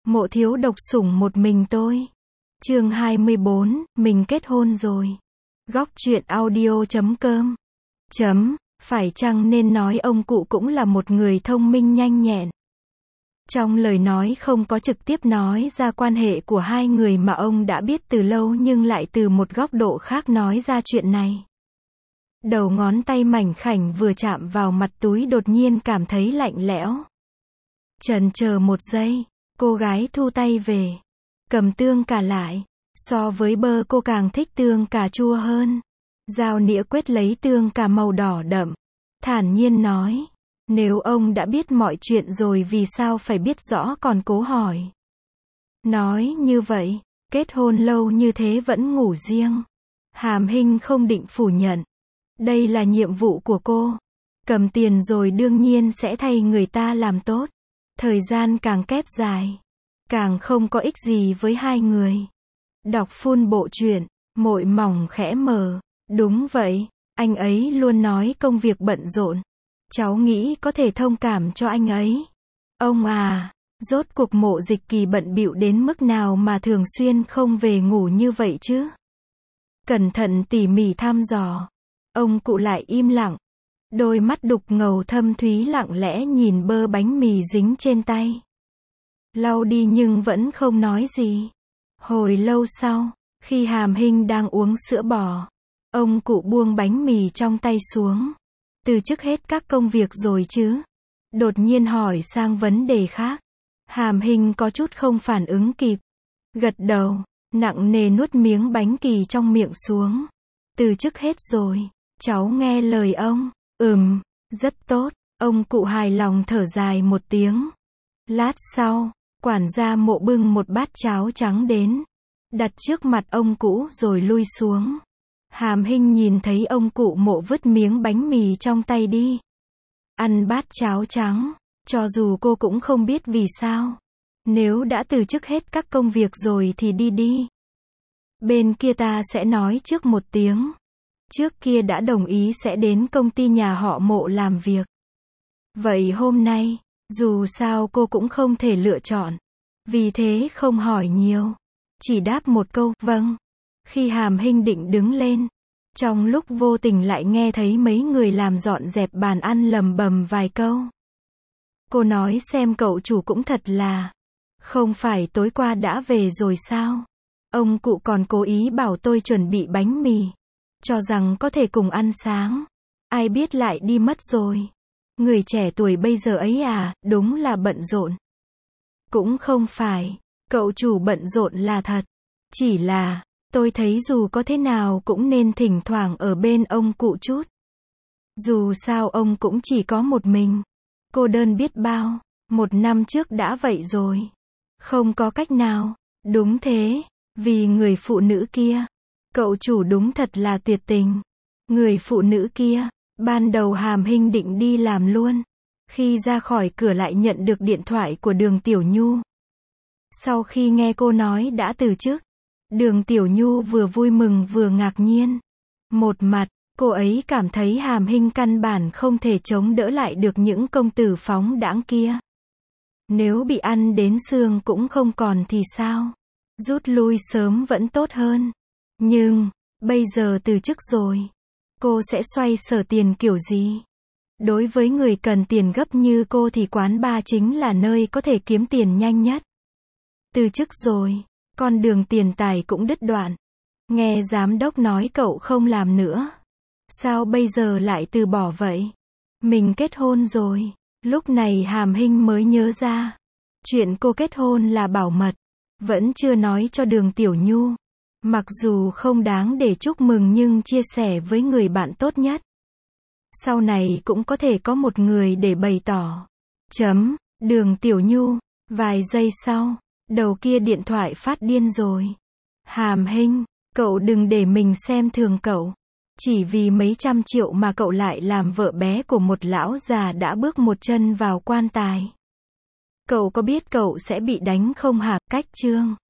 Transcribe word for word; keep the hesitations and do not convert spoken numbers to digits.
Mộ thiếu độc sủng một mình tôi. Chương hai mươi bốn, mình kết hôn rồi. Góc truyện audio chấm com. Chấm, phải chăng nên nói ông cụ cũng là một người thông minh nhanh nhẹn. Trong lời nói không có trực tiếp nói ra quan hệ của hai người mà ông đã biết từ lâu, nhưng lại từ một góc độ khác nói ra chuyện này. Đầu ngón tay mảnh khảnh vừa chạm vào mặt túi đột nhiên cảm thấy lạnh lẽo. Chần chờ một giây, cô gái thu tay về, cầm tương cà lại. So với bơ cô càng thích tương cà chua hơn. Dao nĩa quét lấy tương cà màu đỏ đậm, thản nhiên nói, nếu ông đã biết mọi chuyện rồi vì sao phải biết rõ còn cố hỏi. Nói như vậy, kết hôn lâu như thế vẫn ngủ riêng. Hàm Hinh không định phủ nhận. Đây là nhiệm vụ của cô. Cầm tiền rồi đương nhiên sẽ thay người ta làm tốt. Thời gian càng kép dài, càng không có ích gì với hai người. Đọc phun bộ truyện, môi mỏng khẽ mở. Đúng vậy, anh ấy luôn nói công việc bận rộn. Cháu nghĩ có thể thông cảm cho anh ấy. Ông à, rốt cuộc Mộ Dịch Kỳ bận bịu đến mức nào mà thường xuyên không về ngủ như vậy chứ? Cẩn thận tỉ mỉ thăm dò. Ông cụ lại im lặng. Đôi mắt đục ngầu thâm thúy lặng lẽ nhìn bơ bánh mì dính trên tay. Lau đi nhưng vẫn không nói gì. Hồi lâu sau, khi Hàm Hinh đang uống sữa bò, ông cụ buông bánh mì trong tay xuống. Từ chức hết các công việc rồi chứ? Đột nhiên hỏi sang vấn đề khác. Hàm Hinh có chút không phản ứng kịp. Gật đầu, nặng nề nuốt miếng bánh kỳ trong miệng xuống. Từ chức hết rồi, cháu nghe lời ông. Ừm, rất tốt. Ông cụ hài lòng thở dài một tiếng. Lát sau, quản gia Mộ bưng một bát cháo trắng đến, đặt trước mặt ông cụ rồi lui xuống. Hàm Hinh nhìn thấy ông cụ Mộ vứt miếng bánh mì trong tay đi. Ăn bát cháo trắng, cho dù cô cũng không biết vì sao. Nếu đã từ chức hết các công việc rồi thì đi đi. Bên kia ta sẽ nói trước một tiếng. Trước kia đã đồng ý sẽ đến công ty nhà họ Mộ làm việc. Vậy hôm nay, dù sao cô cũng không thể lựa chọn. Vì thế không hỏi nhiều. Chỉ đáp một câu, vâng. Khi Hàm Hinh định đứng lên, trong lúc vô tình lại nghe thấy mấy người làm dọn dẹp bàn ăn lầm bầm vài câu. Cô nói xem cậu chủ cũng thật là. Không phải tối qua đã về rồi sao? Ông cụ còn cố ý bảo tôi chuẩn bị bánh mì. Cho rằng có thể cùng ăn sáng. Ai biết lại đi mất rồi. Người trẻ tuổi bây giờ ấy à, đúng là bận rộn. Cũng không phải, cậu chủ bận rộn là thật. Chỉ là, tôi thấy dù có thế nào cũng nên thỉnh thoảng ở bên ông cụ chút. Dù sao ông cũng chỉ có một mình. Cô đơn biết bao, một năm trước đã vậy rồi. Không có cách nào. Đúng thế, vì người phụ nữ kia. Cậu chủ đúng thật là tuyệt tình. Người phụ nữ kia, ban đầu Hàm Hinh định đi làm luôn. Khi ra khỏi cửa lại nhận được điện thoại của Đường Tiểu Nhu. Sau khi nghe cô nói đã từ chức, Đường Tiểu Nhu vừa vui mừng vừa ngạc nhiên. Một mặt, cô ấy cảm thấy Hàm Hinh căn bản không thể chống đỡ lại được những công tử phóng đãng kia. Nếu bị ăn đến xương cũng không còn thì sao? Rút lui sớm vẫn tốt hơn. Nhưng, bây giờ từ chức rồi, cô sẽ xoay sở tiền kiểu gì? Đối với người cần tiền gấp như cô thì quán bar chính là nơi có thể kiếm tiền nhanh nhất. Từ chức rồi, con đường tiền tài cũng đứt đoạn. Nghe giám đốc nói cậu không làm nữa. Sao bây giờ lại từ bỏ vậy? Mình kết hôn rồi. Lúc này Hàm Hinh mới nhớ ra. Chuyện cô kết hôn là bảo mật. Vẫn chưa nói cho Đường Tiểu Nhu. Mặc dù không đáng để chúc mừng nhưng chia sẻ với người bạn tốt nhất. Sau này cũng có thể có một người để bày tỏ. Chấm, Đường Tiểu Nhu. Vài giây sau, đầu kia điện thoại phát điên rồi. Hàm Hinh, cậu đừng để mình xem thường cậu. Chỉ vì mấy trăm triệu mà cậu lại làm vợ bé của một lão già đã bước một chân vào quan tài. Cậu có biết cậu sẽ bị đánh không hả? Cách chương